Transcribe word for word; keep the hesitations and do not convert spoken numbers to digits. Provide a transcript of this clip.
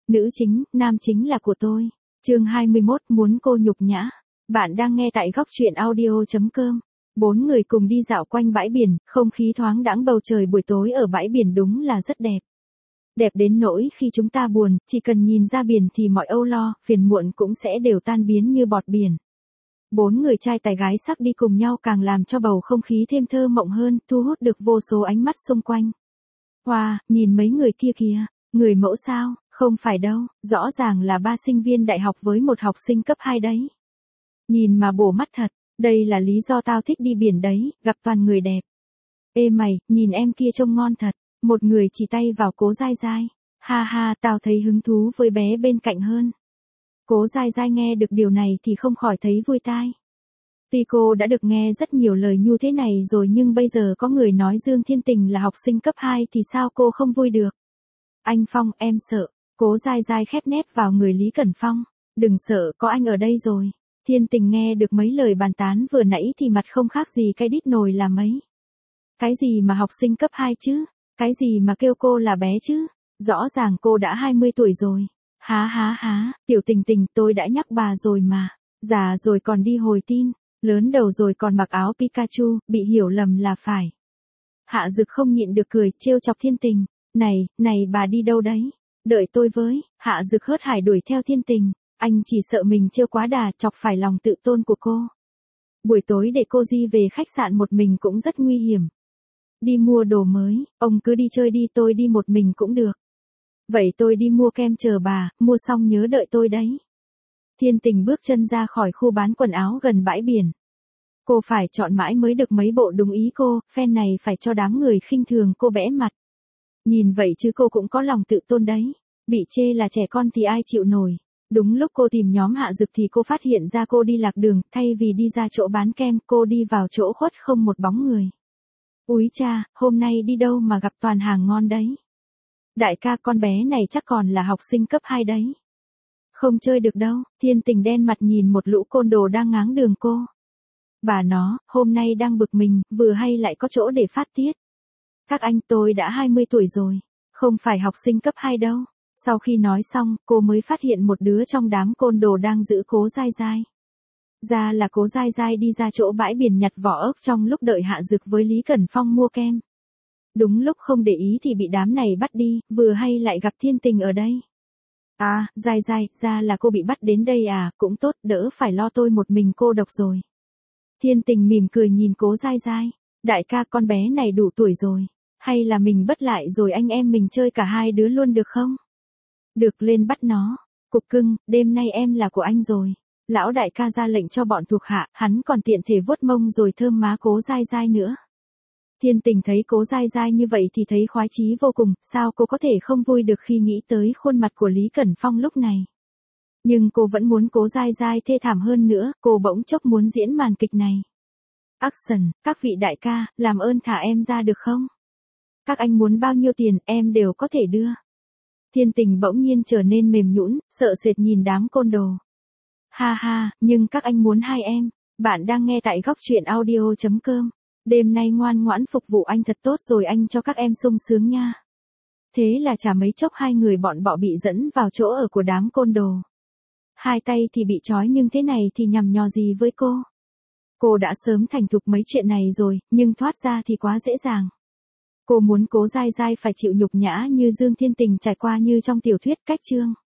Nữ chính, nam chính là của tôi. Chương hai mươi mốt, muốn cô nhục nhã. Bạn đang nghe tại góc truyện audio chấm com. Bốn người cùng đi dạo quanh bãi biển, không khí thoáng đãng, bầu trời buổi tối ở bãi biển đúng là rất đẹp. Đẹp đến nỗi khi chúng ta buồn, chỉ cần nhìn ra biển thì mọi âu lo, phiền muộn cũng sẽ đều tan biến như bọt biển. Bốn người trai tài gái sắc đi cùng nhau càng làm cho bầu không khí thêm thơ mộng hơn, thu hút được vô số ánh mắt xung quanh. Wow, nhìn mấy người kia kìa, người mẫu sao? Không phải đâu, rõ ràng là ba sinh viên đại học với một học sinh cấp hai đấy. Nhìn mà bổ mắt thật, đây là lý do tao thích đi biển đấy, gặp toàn người đẹp. Ê mày, nhìn em kia trông ngon thật, một người chỉ tay vào Cố Giai Giai. Ha ha, tao thấy hứng thú với bé bên cạnh hơn. Cố Giai Giai nghe được điều này thì không khỏi thấy vui tai. Tuy cô đã được nghe rất nhiều lời nhu thế này rồi nhưng bây giờ có người nói Dương Thiên Tình là học sinh cấp hai thì sao cô không vui được. Anh Phong, em sợ. Cố Giai Giai khép nép vào người Lý Cẩn Phong. Đừng sợ, có anh ở đây rồi. Thiên Tình nghe được mấy lời bàn tán vừa nãy thì mặt không khác gì cái đít nồi là mấy. Cái gì mà học sinh cấp hai chứ? Cái gì mà kêu cô là bé chứ? Rõ ràng cô đã hai mươi tuổi rồi. Há há há, Tiểu Tình Tình, tôi đã nhắc bà rồi mà. Già rồi còn đi hồi tin, lớn đầu rồi còn mặc áo Pikachu, bị hiểu lầm là phải. Hạ Dực không nhịn được cười, trêu chọc Thiên Tình. Này, này bà đi đâu đấy? Đợi tôi với. Hạ Dực hớt hải đuổi theo Thiên Tình. Anh chỉ sợ mình trêu quá đà chọc phải lòng tự tôn của cô. Buổi tối để cô Di về khách sạn một mình cũng rất nguy hiểm. Đi mua đồ mới, ông cứ đi chơi đi, tôi đi một mình cũng được. Vậy tôi đi mua kem chờ bà, mua xong nhớ đợi tôi đấy. Thiên Tình bước chân ra khỏi khu bán quần áo gần bãi biển. Cô phải chọn mãi mới được mấy bộ đúng ý cô, phen này phải cho đám người khinh thường cô bẽ mặt. Nhìn vậy chứ cô cũng có lòng tự tôn đấy. Bị chê là trẻ con thì ai chịu nổi. Đúng lúc cô tìm nhóm Hạ Dực thì cô phát hiện ra cô đi lạc đường, thay vì đi ra chỗ bán kem, cô đi vào chỗ khuất không một bóng người. Úi cha, hôm nay đi đâu mà gặp toàn hàng ngon đấy. Đại ca, con bé này chắc còn là học sinh cấp hai đấy. Không chơi được đâu. Thiên Tình đen mặt nhìn một lũ côn đồ đang ngáng đường cô. Bà nó, hôm nay đang bực mình, vừa hay lại có chỗ để phát tiết. Các anh, tôi đã hai mươi tuổi rồi, không phải học sinh cấp hai đâu. Sau khi nói xong, cô mới phát hiện một đứa trong đám côn đồ đang giữ Cố Giai Giai. Ra là Cố Giai Giai đi ra chỗ bãi biển nhặt vỏ ốc trong lúc đợi Hạ Dực với Lý Cẩn Phong mua kem. Đúng lúc không để ý thì bị đám này bắt đi, vừa hay lại gặp Thiên Tình ở đây. À, Giai Giai, ra là cô bị bắt đến đây à, cũng tốt, đỡ phải lo tôi một mình cô độc rồi. Thiên Tình mỉm cười nhìn Cố Giai Giai. Đại ca, con bé này đủ tuổi rồi. Hay là mình bắt lại rồi anh em mình chơi cả hai đứa luôn được không? Được, lên bắt nó. Cục cưng, đêm nay em là của anh rồi. Lão đại ca ra lệnh cho bọn thuộc hạ, hắn còn tiện thể vuốt mông rồi thơm má Cố Giai Giai nữa. Thiên Tình thấy Cố Giai Giai như vậy thì thấy khoái chí vô cùng, sao cô có thể không vui được khi nghĩ tới khuôn mặt của Lý Cẩn Phong lúc này. Nhưng cô vẫn muốn Cố Giai Giai thê thảm hơn nữa, cô bỗng chốc muốn diễn màn kịch này. Action, các vị đại ca, làm ơn thả em ra được không? Các anh muốn bao nhiêu tiền, em đều có thể đưa. Thiên Tình bỗng nhiên trở nên mềm nhũn, sợ sệt nhìn đám côn đồ. Ha ha, nhưng các anh muốn hai em. Bạn đang nghe tại góc truyện audio chấm com. Đêm nay ngoan ngoãn phục vụ anh thật tốt rồi anh cho các em sung sướng nha. Thế là chả mấy chốc hai người bọn bọ bị dẫn vào chỗ ở của đám côn đồ. Hai tay thì bị trói nhưng thế này thì nhằm nhò gì với cô. Cô đã sớm thành thục mấy chuyện này rồi, nhưng thoát ra thì quá dễ dàng. Cô muốn Cố Giai Giai phải chịu nhục nhã như Dương Thiên Tình trải qua như trong tiểu thuyết Cách Chương.